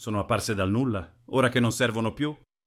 Sono apparse dal nulla, ora che non servono più.